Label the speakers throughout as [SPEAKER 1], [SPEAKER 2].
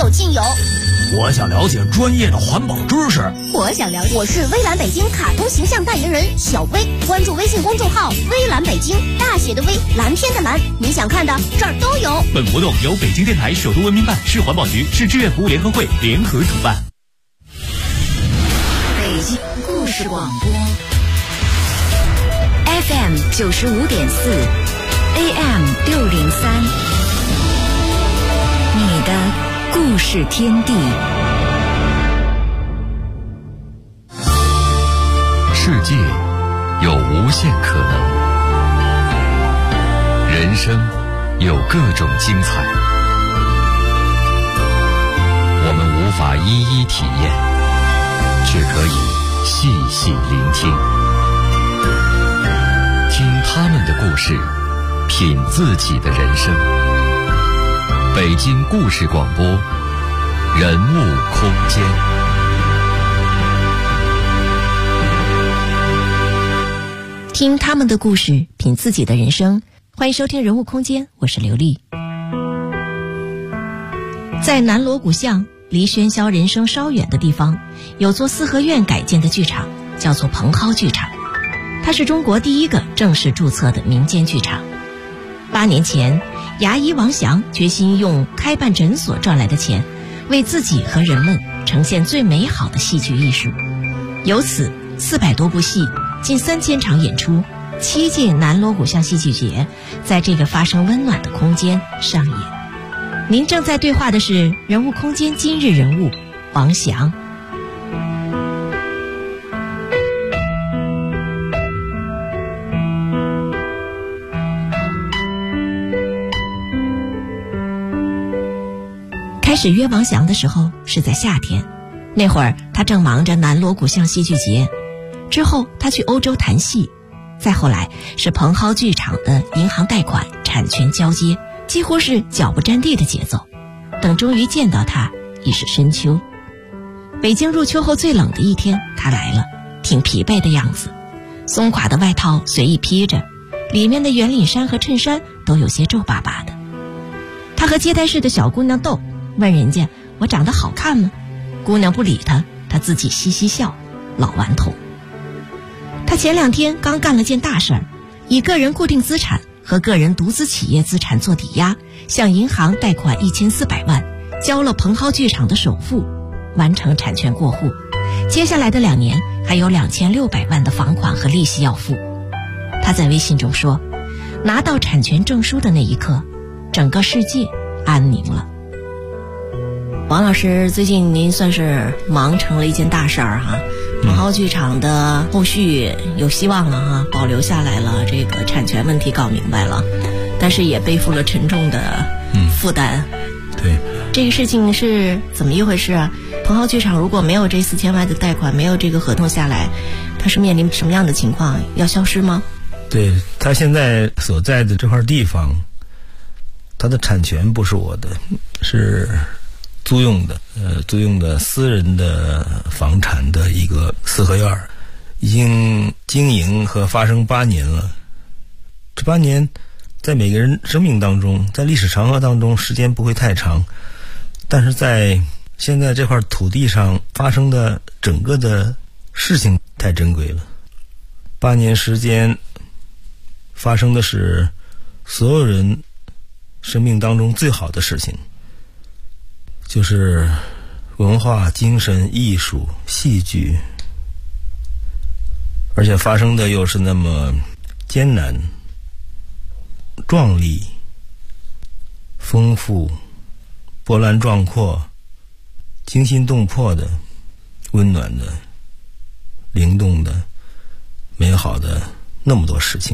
[SPEAKER 1] 有尽有。
[SPEAKER 2] 我想了解专业的环保知识。
[SPEAKER 1] 我想了解。我是微蓝北京卡通形象代言人小薇，关注微信公众号微蓝北京，大写的微，蓝天的蓝，你想看的这儿都有。
[SPEAKER 3] 本活动由北京电台首都文明办、市环保局、市志愿服务联合会联合主办。
[SPEAKER 4] 北京故事广播 FM 95.4 AM 603，你的故事天地。
[SPEAKER 5] 世界有无限可能，人生有各种精彩，我们无法一一体验，却可以细细聆听，听他们的故事，品自己的人生。北京故事广播，人物空间。
[SPEAKER 6] 听他们的故事，品自己的人生。欢迎收听人物空间，我是刘丽。在南锣鼓巷离喧嚣人生稍远的地方，有座四合院改建的剧场，叫做蓬蒿剧场。它是中国第一个正式注册的民间剧场。8年前，牙医王翔决心用开办诊所赚来的钱，为自己和人们呈现最美好的戏剧艺术。由此400多部戏，近3000场演出，7届南锣鼓巷戏剧节在这个发生温暖的空间上演。您正在对话的是人物空间今日人物王翔。开始约王翔的时候是在夏天，那会儿他正忙着南锣鼓巷戏剧节，之后他去欧洲谈戏，再后来是蓬蒿剧场的银行贷款产权交接，几乎是脚不沾地的节奏。等终于见到他，已是深秋。北京入秋后最冷的一天，他来了，挺疲惫的样子，松垮的外套随意披着，里面的圆领衫和衬衫都有些皱巴巴的。他和接待室的小姑娘斗，问人家我长得好看吗？姑娘不理他，他自己嘻嘻笑，老顽童。他前2天刚干了件大事儿，以个人固定资产和个人独资企业资产做抵押，向银行贷款1400万，交了蓬蒿剧场的首付，完成产权过户。接下来的2年还有2600万的房款和利息要付。他在微信中说，拿到产权证书的那一刻，整个世界安宁了。王老师，最近您算是忙成了一件大事儿哈，蓬蒿剧场的后续有希望了哈，保留下来了，这个产权问题搞明白了，但是也背负了沉重的负担。
[SPEAKER 7] 对，
[SPEAKER 6] 这个事情是怎么一回事啊？蓬蒿剧场如果没有这4000万的贷款，没有这个合同下来，它是面临什么样的情况？要消失吗？
[SPEAKER 7] 对，他现在所在的这块地方，它的产权不是我的，是租用的私人的房产的一个四合院，已经经营和发生8年了。这8年在每个人生命当中，在历史长河当中时间不会太长，但是在现在这块土地上发生的整个的事情太珍贵了。8年时间发生的是所有人生命当中最好的事情，就是文化、精神、艺术、戏剧，而且发生的又是那么艰难、壮丽、丰富、波澜壮阔、惊心动魄的、温暖的、灵动的、美好的那么多事情。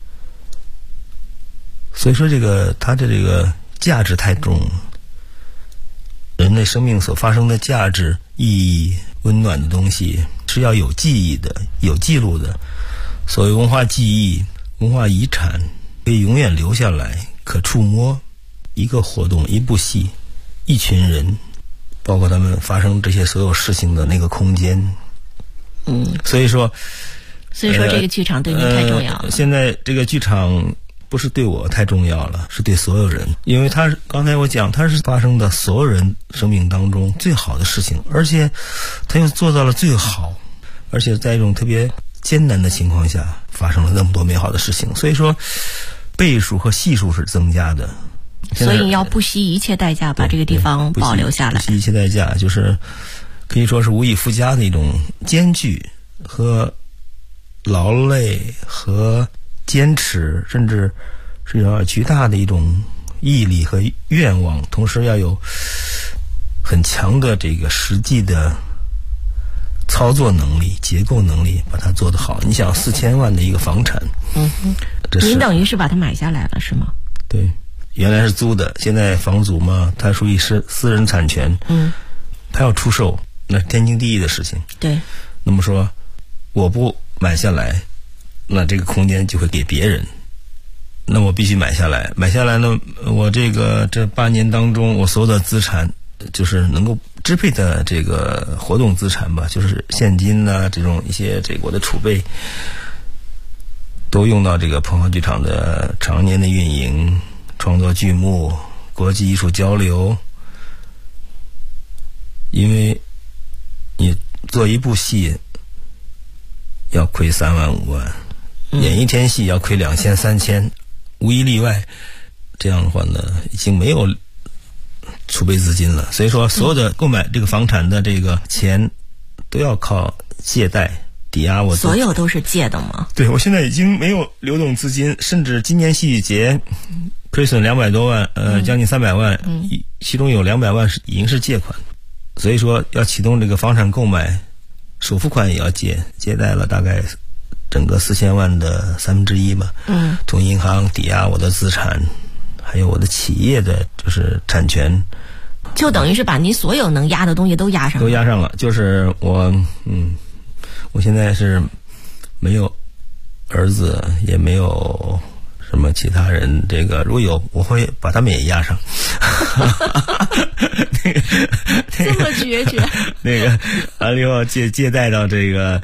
[SPEAKER 7] 所以说它的这个价值太重了，人类生命所发生的价值、意义、温暖的东西是要有记忆的、有记录的。所谓文化记忆、文化遗产可以永远留下来，可触摸。一个活动、一部戏、一群人，包括他们发生这些所有事情的那个空间。所以说
[SPEAKER 6] 这个剧场对您太重要了。
[SPEAKER 7] 现在这个剧场不不是对我太重要了，是对所有人。因为它刚才我讲，它是发生的所有人生命当中最好的事情，而且它又做到了最好，而且在一种特别艰难的情况下发生了那么多美好的事情。所以说倍数和系数是增加的，
[SPEAKER 6] 所以要不惜一切代价把这个地方保留下来。
[SPEAKER 7] 不惜一切代价，就是可以说是无以复加的一种艰巨和劳累和坚持，甚至是要巨大的一种毅力和愿望，同时要有很强的这个实际的操作能力、结构能力，把它做得好。你想4000万的一个房产，
[SPEAKER 6] 您等于是把它买下来了是吗？
[SPEAKER 7] 对，原来是租的，现在房主嘛，它属于是私人产权，他要出售，那是天经地义的事情。
[SPEAKER 6] 对，
[SPEAKER 7] 那么说我不买下来，那这个空间就会给别人，那我必须买下来。买下来呢，我这8年当中，我所有的资产，就是能够支配的这个活动资产吧，就是现金呐，这种一些这个我的储备，都用到这个蓬蒿剧场的常年的运营、创作剧目、国际艺术交流。因为你做一部戏要亏3万5万，演一天戏要亏2000、3000，无一例外。这样的话呢，已经没有储备资金了。所以说，所有的购买这个房产的这个钱，都要靠借贷抵押。
[SPEAKER 6] 所有都是借的吗？
[SPEAKER 7] 对，我现在已经没有流动资金，甚至今年戏剧节亏损200多万，将近300万，其中有200万已经是借款。所以说，要启动这个房产购买，首付款也要借贷了大概整个4000万的1/3吧。从银行抵押我的资产，还有我的企业的就是产权，
[SPEAKER 6] 就等于是把您所有能压的东西都压上了。
[SPEAKER 7] 就是我现在是没有儿子，也没有什么其他人，这个如果有，我会把他们也压上。
[SPEAKER 6] 这么决绝。
[SPEAKER 7] 那个完了以后借贷到这个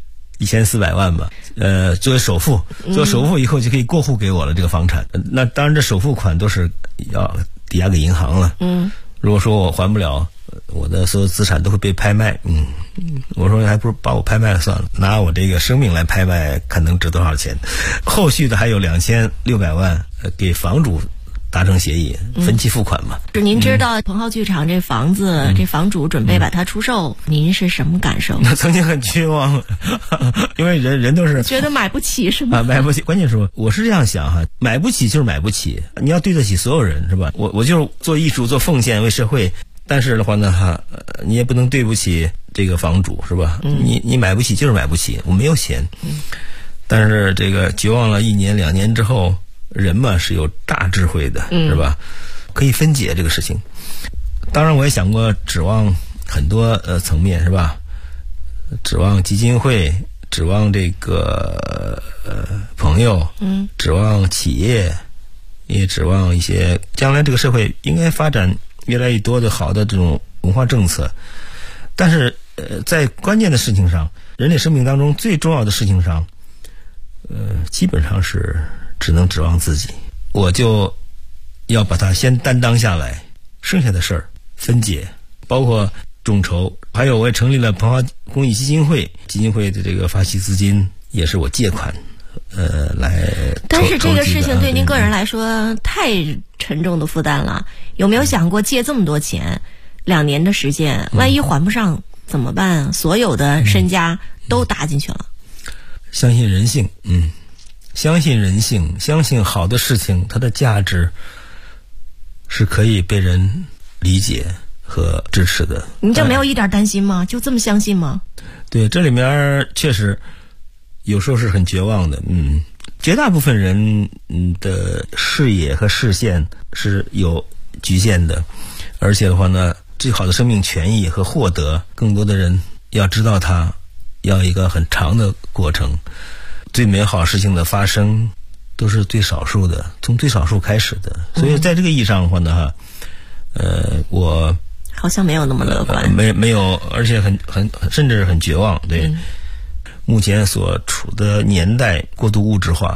[SPEAKER 7] 1400万吧，作为首付，做首付以后就可以过户给我了这个房产。那当然，这首付款都是要抵押给银行了。如果说我还不了，我的所有资产都会被拍卖。我说还不如把我拍卖了算了，拿我这个生命来拍卖，看能值多少钱。后续的还有2600万给房主达成协议，分期付款嘛。
[SPEAKER 6] 您知道蓬蒿剧场这房子，这房主准备把它出售，您是什么感受？
[SPEAKER 7] 那曾经很绝望，因为人都是
[SPEAKER 6] 觉得买不起是吗？
[SPEAKER 7] 买不起。关键是我是这样想哈，买不起就是买不起，你要对得起所有人是吧？我就是做艺术做奉献为社会，但是的话呢你也不能对不起这个房主是吧？你买不起就是买不起，我没有钱。但是这个绝望了1年2年之后，人嘛是有大智慧的，是吧？可以分解这个事情。当然我也想过指望很多层面是吧？指望基金会，指望这个朋友，指望企业，也指望一些将来这个社会应该发展越来越多的好的这种文化政策。但是在关键的事情上，人类生命当中最重要的事情上，基本上是只能指望自己。我就要把它先担当下来，剩下的事儿分解，包括众筹，还有我也成立了蓬蒿公益基金会，基金会的这个发起资金也是我借款来。
[SPEAKER 6] 但是这个事情对您个人来说太沉重的负担了，有没有想过借这么多钱，2年的时间，万一还不上怎么办？所有的身家都搭进去了。
[SPEAKER 7] 相信人性，相信人性，相信好的事情它的价值是可以被人理解和支持的。
[SPEAKER 6] 你就没有一点担心吗？就这么相信吗？
[SPEAKER 7] 对，这里面确实有时候是很绝望的。绝大部分人的视野和视线是有局限的，而且的话呢，最好的生命权益和获得，更多的人要知道它要一个很长的过程。最美好事情的发生都是最少数的，从最少数开始的。所以在这个意义上的话呢，我
[SPEAKER 6] 好像没有那么乐观，
[SPEAKER 7] 没有，而且甚至很绝望。对，目前所处的年代过度物质化，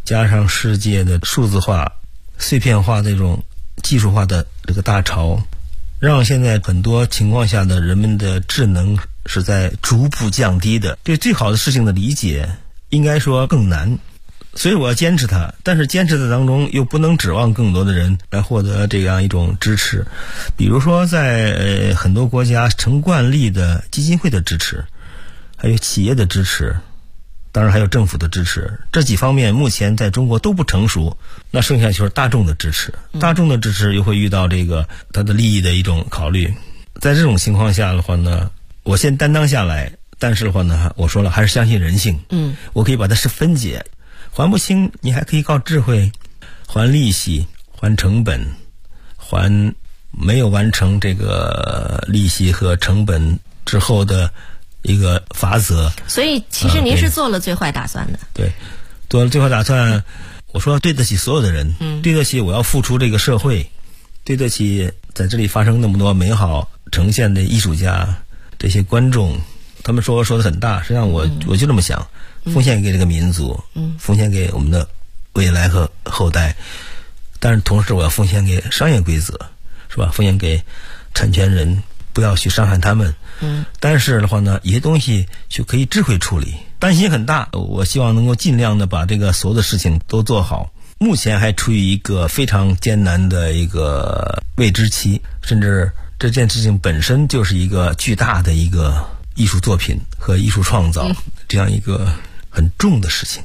[SPEAKER 7] 加上世界的数字化、碎片化这种技术化的这个大潮，让现在很多情况下的人们的智能是在逐步降低的，对最好的事情的理解应该说更难。所以我要坚持它，但是坚持的当中又不能指望更多的人来获得这样一种支持。比如说在很多国家成惯例的基金会的支持，还有企业的支持，当然还有政府的支持，这几方面目前在中国都不成熟，那剩下就是大众的支持。大众的支持又会遇到这个它的利益的一种考虑。在这种情况下的话呢，我先担当下来，但是的话呢，我说了还是相信人性。我可以把它是分解，还不清你还可以靠智慧还利息、还成本、还没有完成这个利息和成本之后的一个法则。
[SPEAKER 6] 所以其实您是做了最坏打算的。
[SPEAKER 7] 对，做了最坏打算，我说对得起所有的人，对得起我要付出这个社会，对得起在这里发生那么多美好呈现的艺术家，这些观众，他们说的很大，实际上我就这么想，奉献给这个民族，奉献给我们的未来和后代，但是同时我要奉献给商业规则，是吧？奉献给产权人，不要去伤害他们。但是的话呢，一些东西就可以智慧处理。担心很大，我希望能够尽量的把这个所有的事情都做好。目前还处于一个非常艰难的一个未知期，甚至这件事情本身就是一个巨大的一个艺术作品和艺术创造，这样一个很重的事情。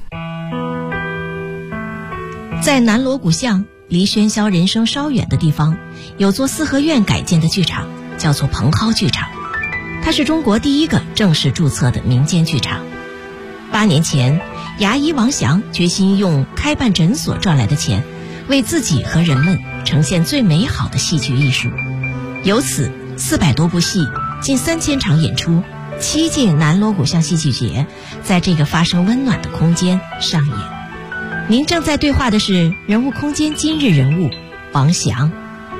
[SPEAKER 6] 在南锣鼓巷离喧嚣人生稍远的地方，有座四合院改建的剧场，叫做蓬蒿剧场。它是中国第一个正式注册的民间剧场。8年前，牙医王翔决心用开办诊所赚来的钱，为自己和人们呈现最美好的戏剧艺术。由此，400多部戏，近3000场演出，7届南锣鼓巷戏剧节在这个发生温暖的空间上演。您正在对话的是人物空间今日人物王翔。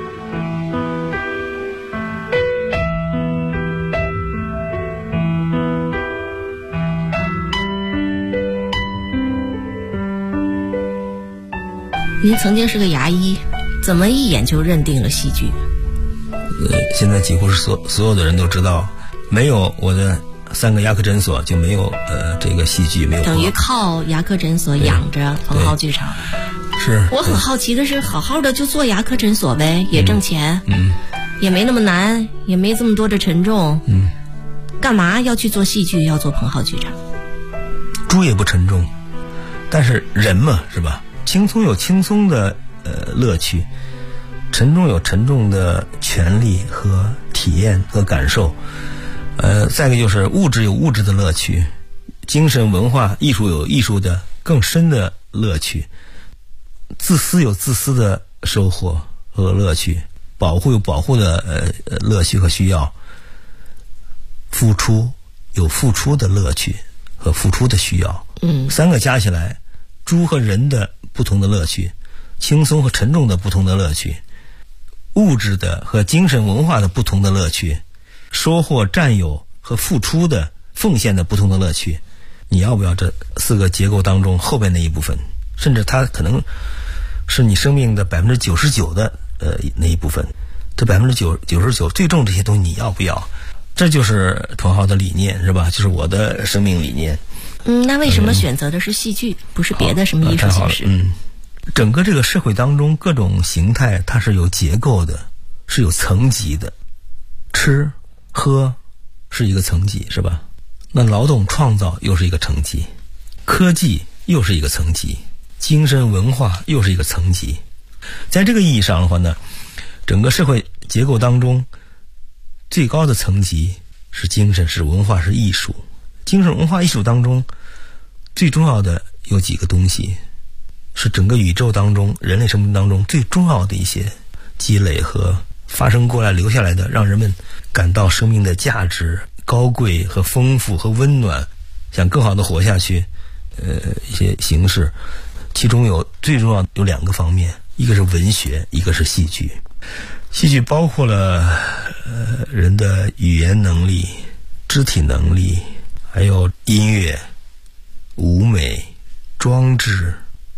[SPEAKER 6] 您曾经是个牙医，怎么一眼就认定了戏剧？
[SPEAKER 7] 现在几乎是所有的人都知道，没有我的3个牙科诊所就没有这个戏剧，没有。
[SPEAKER 6] 等于靠牙科诊所养着蓬蒿剧场。
[SPEAKER 7] 是。
[SPEAKER 6] 我很好奇的是，好好的就做牙科诊所呗，也挣钱，也没那么难，也没这么多的沉重，干嘛要去做戏剧，要做蓬蒿剧场？
[SPEAKER 7] 猪也不沉重，但是人嘛，是吧？轻松有轻松的乐趣，沉重有沉重的权利和体验和感受。再一个就是物质有物质的乐趣，精神文化艺术有艺术的更深的乐趣，自私有自私的收获和乐趣，保护有保护的乐趣和需要，付出有付出的乐趣和付出的需要。3个加起来，猪和人的不同的乐趣，轻松和沉重的不同的乐趣，物质的和精神文化的不同的乐趣，收获占有和付出的奉献的不同的乐趣。你要不要这4个结构当中后边那一部分，甚至它可能是你生命的99%的那一部分，这99%最重这些东西你要不要？这就是蓬蒿的理念，是吧？就是我的生命理念。
[SPEAKER 6] 那为什么选择的是戏剧，不是别的什么艺术形式？
[SPEAKER 7] 整个这个社会当中各种形态它是有结构的，是有层级的。吃喝是一个层级，是吧？那劳动创造又是一个层级，科技又是一个层级，精神文化又是一个层级。在这个意义上的话呢，整个社会结构当中最高的层级是精神，是文化，是艺术。精神文化艺术当中最重要的有几个东西，是整个宇宙当中人类生命当中最重要的一些积累和发生过来留下来的，让人们感到生命的价值高贵和丰富和温暖，想更好的活下去一些形式。其中最重要有2个方面，一个是文学，一个是戏剧。戏剧包括了人的语言能力、肢体能力，还有音乐、舞美、装置、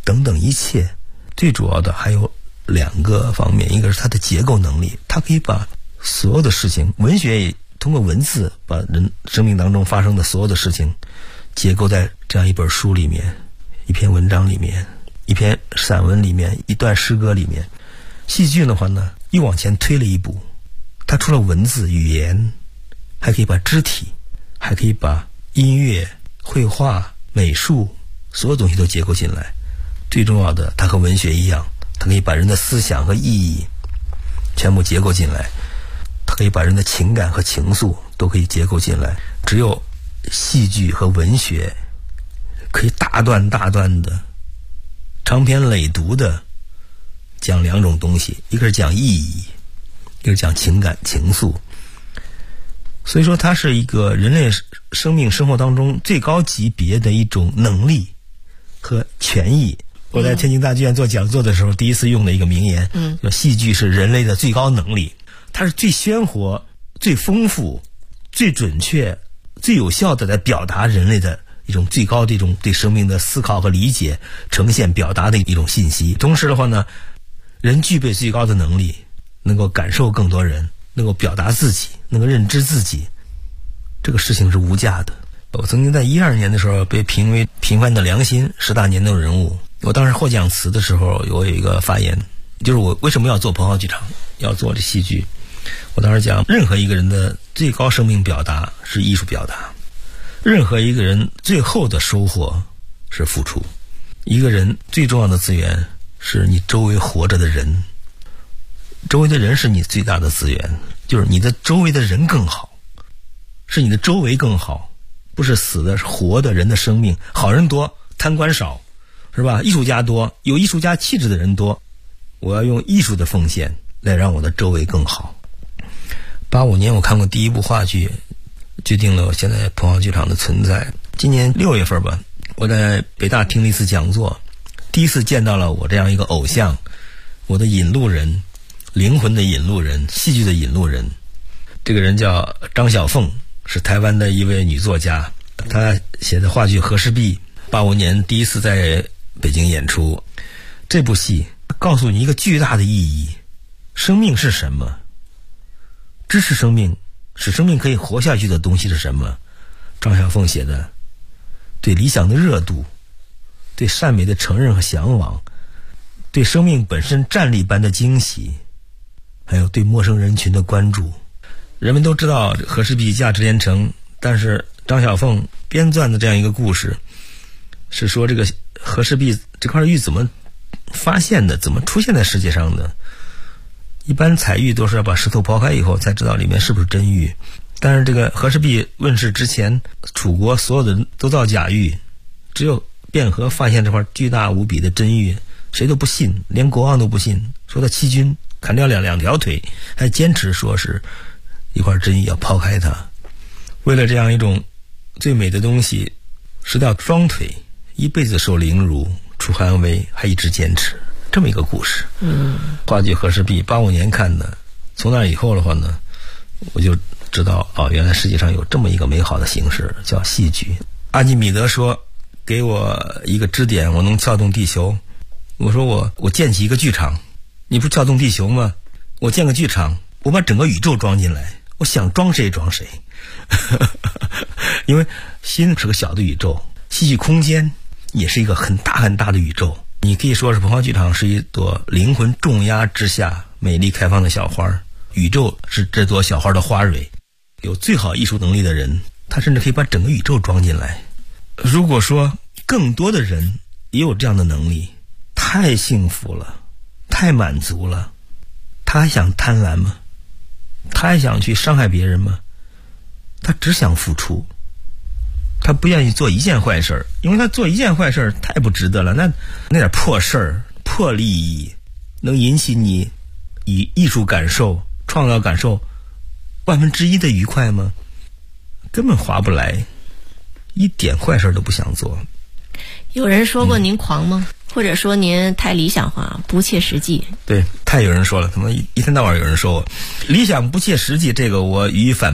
[SPEAKER 7] 等等一切。最主要的还有2个方面，一个是它的结构能力，它可以把所有的事情，文学也通过文字把人生命当中发生的所有的事情结构在这样一本书里面，一篇文章里面，一篇散文里面，一段诗歌里面。戏剧的话呢，又往前推了一步，它除了文字语言，还可以把肢体，还可以把音乐、绘画、美术所有东西都结构进来。最重要的，它和文学一样，它可以把人的思想和意义全部结构进来，它可以把人的情感和情愫都可以结构进来。只有戏剧和文学可以大段大段的长篇累牍的讲2种东西，一个是讲意义，一个是讲情感情愫。所以说它是一个人类生命生活当中最高级别的一种能力和权益。我在天津大剧院做讲座的时候，第一次用的一个名言，叫戏剧是人类的最高能力。它是最鲜活、最丰富、最准确、最有效的在表达人类的一种最高的一种对生命的思考和理解、呈现表达的一种信息。同时的话呢，人具备最高的能力，能够感受更多人，能够表达自己，能够认知自己，这个事情是无价的。我曾经在12年的时候被评为平凡的良心10大年度人物。我当时获奖词的时候，我有一个发言，就是我为什么要做蓬蒿剧场，要做这戏剧。我当时讲，任何一个人的最高生命表达是艺术表达，任何一个人最后的收获是付出。一个人最重要的资源是你周围活着的人，周围的人是你最大的资源，就是你的周围的人更好，是你的周围更好，不是死的，是活的人的生命。好人多，贪官少，是吧？艺术家多，有艺术家气质的人多。我要用艺术的奉献来让我的周围更好。85年我看过第一部话剧，决定了我现在蓬蒿剧场的存在。今年6月份吧，我在北大听了一次讲座，第一次见到了我这样一个偶像，我的引路人，灵魂的引路人，戏剧的引路人。这个人叫张小凤，是台湾的一位女作家，她写的话剧《和氏璧》，85年第一次在北京演出。这部戏告诉你一个巨大的意义，生命是什么，支持生命，使生命可以活下去的东西是什么。张小凤写的对理想的热度，对善美的承认和向往，对生命本身战力般的惊喜，还有对陌生人群的关注。人们都知道和氏璧价值连城，但是张小凤编撰的这样一个故事，是说这个和氏璧这块玉怎么发现的，怎么出现在世界上的。一般采玉都是要把石头刨开以后才知道里面是不是真玉，但是这个和氏璧问世之前，楚国所有的人都造假玉，只有卞和发现这块巨大无比的真玉，谁都不信，连国王都不信，说他欺君，砍掉两条腿，还坚持说是一块真玉要抛开它。为了这样一种最美的东西，失掉双腿，一辈子受凌辱，楚汉威还一直坚持，这么一个故事。话剧《和氏璧》85年看的，从那以后的话呢，我就知道原来世界上有这么一个美好的形式叫戏剧。阿基米德说给我一个支点，我能撬动地球。我说我建起一个剧场，你不撬动地球吗？我建个剧场，我把整个宇宙装进来，我想装谁装谁。因为心是个小的宇宙，戏剧空间也是一个很大很大的宇宙。你可以说是蓬蒿剧场是一朵灵魂重压之下美丽开放的小花，宇宙是这朵小花的花蕊。有最好艺术能力的人，他甚至可以把整个宇宙装进来。如果说更多的人也有这样的能力，太幸福了，太满足了。他还想贪婪吗？他还想去伤害别人吗？他只想付出，他不愿意做一件坏事，因为他做一件坏事太不值得了。那点破事儿、破利益，能引起你以艺术感受、创造感受1/1000的愉快吗？根本划不来，一点坏事都不想做。
[SPEAKER 6] 有人说过您狂吗？或者说您太理想化、不切实际？
[SPEAKER 7] 对，太有人说了，他们一天到晚有人说我理想不切实际，这个我予以反驳。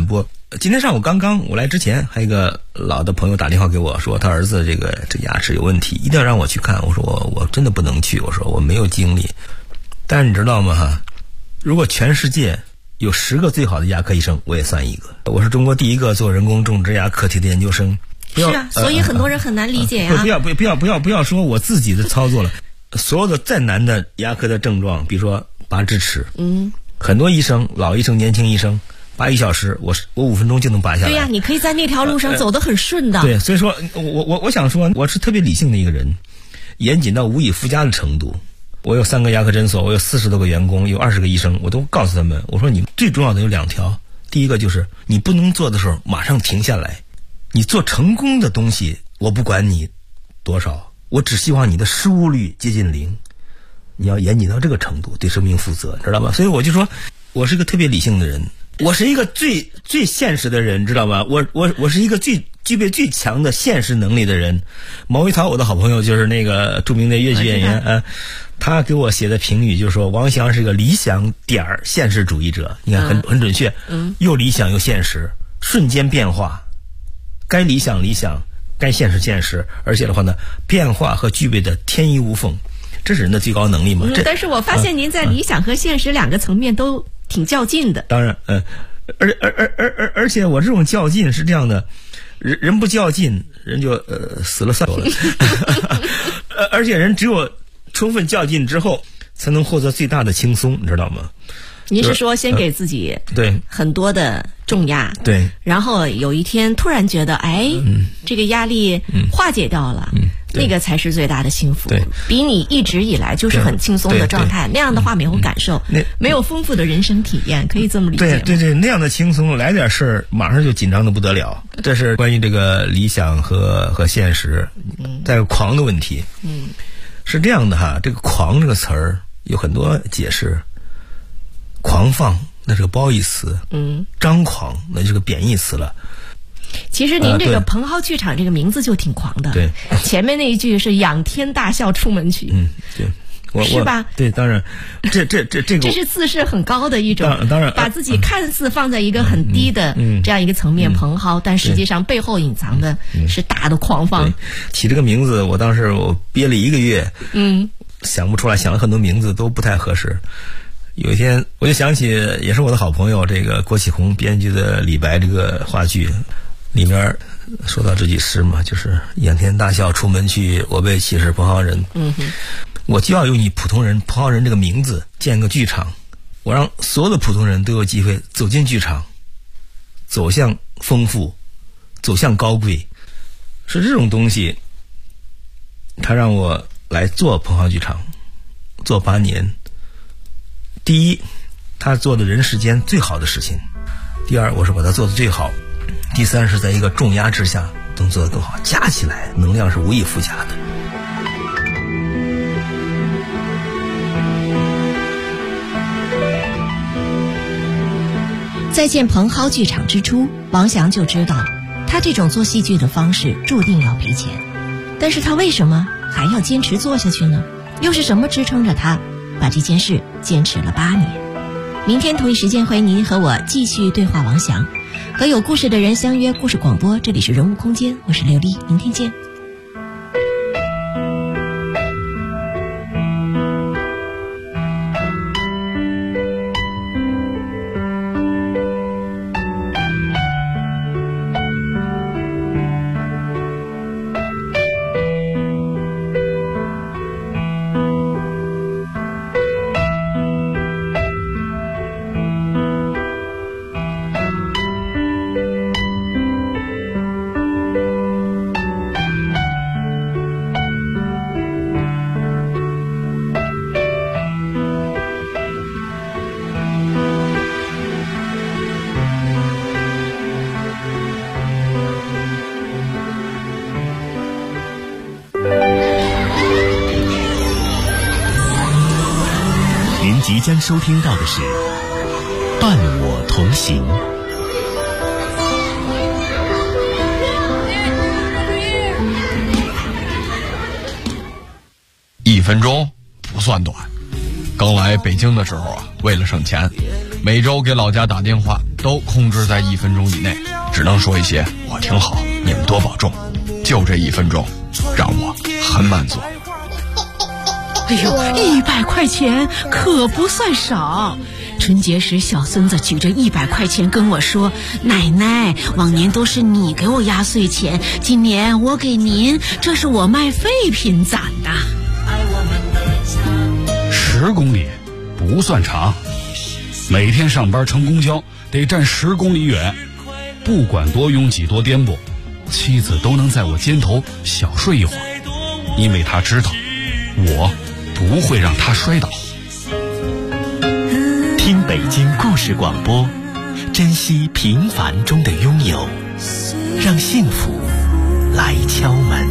[SPEAKER 7] 今天上午我来之前，还有一个老的朋友打电话给我说，他儿子这牙齿有问题，一定要让我去看。我说我真的不能去，我说我没有精力。但是你知道吗哈？如果全世界有10个最好的牙科医生，我也算一个。我是中国第一个做人工种植牙课题的研究生。
[SPEAKER 6] 是啊，所以很多人很难理解呀。
[SPEAKER 7] 不要说我自己的操作了，所有的再难的牙科的症状，比如说拔智齿，很多医生，老医生、年轻医生。拔1小时，我5分钟就能拔下来。
[SPEAKER 6] 对呀，你可以在那条路上走得很顺的。
[SPEAKER 7] 对，所以说我想说，我是特别理性的一个人，严谨到无以复加的程度。我有3个牙科诊所，我有40多个员工，有20个医生，我都告诉他们，我说你最重要的有2条，第一个就是你不能做的时候马上停下来，你做成功的东西，我不管你多少，我只希望你的失误率接近0，你要严谨到这个程度，对生命负责，知道吧？所以我就说，我是一个特别理性的人。我是一个最现实的人，知道吗？我是一个具备最强的现实能力的人。毛维涛，我的好朋友，就是那个著名的越剧演员，他给我写的评语就是说，王翔是个理想点现实主义者。你看很准确，又理想又现实，瞬间变化，该理想，该现实，而且的话呢，变化和具备的天衣无缝，这是人的最高能力嘛。
[SPEAKER 6] 但是我发现您在理想和现实2个层面都挺较劲的。
[SPEAKER 7] 当然，而且我这种较劲是这样的，人不较劲，人就死了算了。而且人只有充分较劲之后，才能获得最大的轻松，你知道吗？
[SPEAKER 6] 您是说先给自己
[SPEAKER 7] 对很
[SPEAKER 6] 多的重压，
[SPEAKER 7] 对，
[SPEAKER 6] 然后有一天突然觉得，这个压力化解掉了。那个才是最大的幸福，比你一直以来就是很轻松的状态，那样的话没有感受，没有丰富的人生体验，可以这么理解吗？
[SPEAKER 7] 对，那样的轻松，来点事儿马上就紧张的不得了。这是关于这个理想和现实，再有狂的问题。是这样的哈，这个狂这个词儿有很多解释，狂放那是个褒义词，张狂那就是个贬义词了。
[SPEAKER 6] 其实您这个蓬蒿剧场这个名字就挺狂的，
[SPEAKER 7] 对，
[SPEAKER 6] 前面那一句是仰天大笑出门去，
[SPEAKER 7] 对，
[SPEAKER 6] 是吧？
[SPEAKER 7] 对，当然，这个
[SPEAKER 6] 这是自视很高的一种，
[SPEAKER 7] 当然，
[SPEAKER 6] 把自己看似放在一个很低的这样一个层面蓬蒿，但实际上背后隐藏的是大的狂放。
[SPEAKER 7] 起这个名字，我当时憋了1个月，想不出来，想了很多名字都不太合适。有一天我就想起，也是我的好朋友这个郭启宏编剧的李白这个话剧。里面说到这句诗嘛，就是仰天大笑出门去，我辈岂是蓬蒿人。我就要用你蓬蒿人这个名字建个剧场，我让所有的普通人都有机会走进剧场，走向丰富，走向高贵。是这种东西，他让我来做蓬蒿剧场，做8年。第一，他做的人世间最好的事情；第二，我是把它做的最好；第三，是在一个重压之下能做得更好，加起来能量是无以复加的。
[SPEAKER 6] 在建蓬蒿剧场之初，王翔就知道他这种做戏剧的方式注定要赔钱，但是他为什么还要坚持做下去呢？又是什么支撑着他把这件事坚持了8年？明天同一时间，欢迎您和我继续对话王翔，和有故事的人相约故事广播。这里是人物空间，我是刘丽，明天见。
[SPEAKER 3] 即将收听到的是《伴我同行》。
[SPEAKER 8] 1分钟不算短。刚来北京的时候啊，为了省钱，每周给老家打电话都都控制在1分钟以内，只能说一些我挺好，你们多保重。就这1分钟，让我很满足。
[SPEAKER 9] 哎呦，100块钱可不算少。春节时，小孙子举着100块钱跟我说：“奶奶，往年都是你给我压岁钱，今年我给您，这是我卖废品攒的。
[SPEAKER 10] ”10公里不算长，每天上班乘公交得站10公里远，不管多拥挤多颠簸，妻子都能在我肩头小睡一会儿，因为她知道我不会让她摔倒。
[SPEAKER 3] 听北京故事广播，珍惜平凡中的拥有，让幸福来敲门。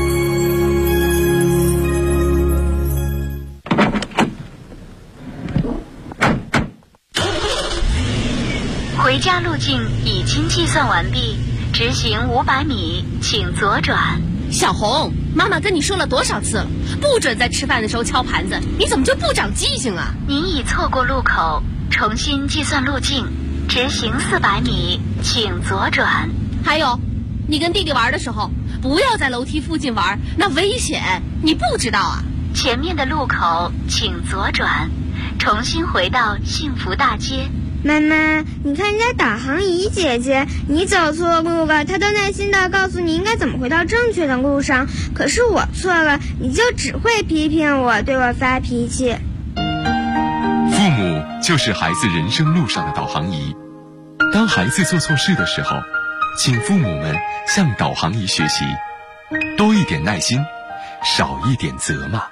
[SPEAKER 11] 回家路径已经计算完毕，直行500米，请左转。
[SPEAKER 1] 小红，妈妈跟你说了多少次了，不准在吃饭的时候敲盘子，你怎么就不长记性啊？
[SPEAKER 11] 您已错过路口，重新计算路径，直行400米，请左转。
[SPEAKER 1] 还有，你跟弟弟玩的时候，不要在楼梯附近玩，那危险，你不知道啊？
[SPEAKER 11] 前面的路口请左转，重新回到幸福大街。
[SPEAKER 12] 妈妈，你看人家导航仪姐姐，你走错路了，她都耐心地告诉你应该怎么回到正确的路上。可是我错了，你就只会批评我，对我发脾气。
[SPEAKER 13] 父母就是孩子人生路上的导航仪。当孩子做错事的时候，请父母们向导航仪学习，多一点耐心，少一点责骂。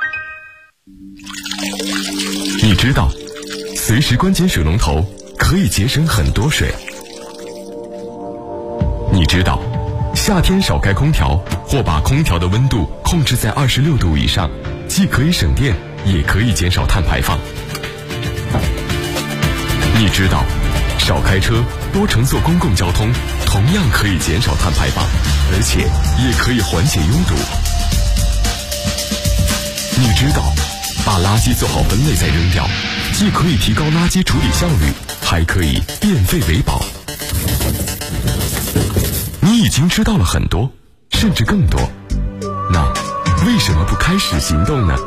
[SPEAKER 13] 你知道随时关紧水龙头可以节省很多水。你知道夏天少开空调或把空调的温度控制在26度以上，既可以省电也可以减少碳排放。你知道少开车多乘坐公共交通同样可以减少碳排放，而且也可以缓解拥堵。你知道把垃圾做好分类再扔掉，既可以提高垃圾处理效率，还可以变废为宝。你已经知道了很多，甚至更多，那为什么不开始行动呢？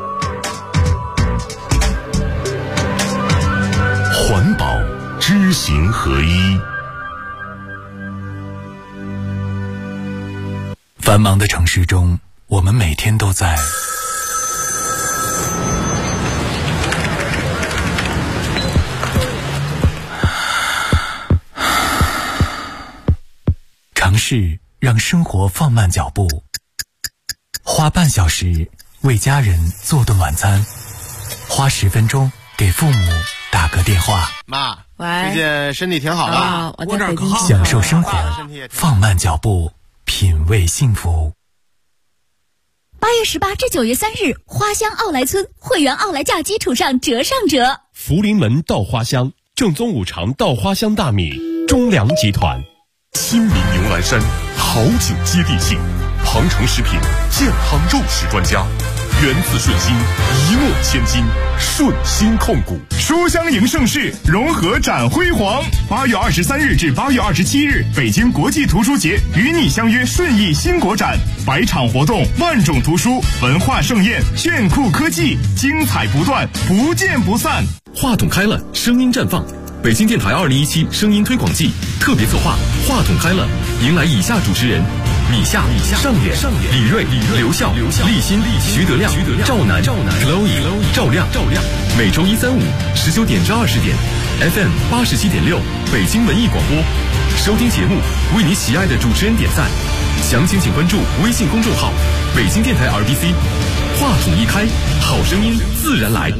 [SPEAKER 14] 环保知行合一。
[SPEAKER 2] 繁忙的城市中，我们每天都在尝试让生活放慢脚步，花半小时为家人做顿晚餐，花10分钟给父母打个电话。
[SPEAKER 15] 妈，
[SPEAKER 16] 喂，
[SPEAKER 15] 最近身体挺好的，
[SPEAKER 16] 我在北京。
[SPEAKER 2] 享受生活，放慢脚步，品味幸福。
[SPEAKER 1] 8月18至9月3日，花乡奥莱村会员奥莱价基础上折上折。
[SPEAKER 14] 福临门稻花香，正宗五常稻花香大米，中粮集团。亲民牛栏山，好景接地气，庞城食品健康肉食专家，源自顺心，一诺千金，顺心控股。
[SPEAKER 17] 书香迎盛世，融合展辉煌。8月23日至8月27日，北京国际图书节与你相约顺义新国展，100场活动，万种图书，文化盛宴，炫酷科技，精彩不断，不见不散。
[SPEAKER 13] 话筒开了，声音绽放。北京电台2017声音推广季特别策划话筒开了，迎来以下主持人：米夏、上演、李锐、刘笑、立新、徐德亮、赵楠、Chloe、赵亮。每周1、3、5 19点至20点 ，FM 87.6北京文艺广播。收听节目，为你喜爱的主持人点赞。详情请关注微信公众号“北京电台RBC”。话筒一开，好声音自然来。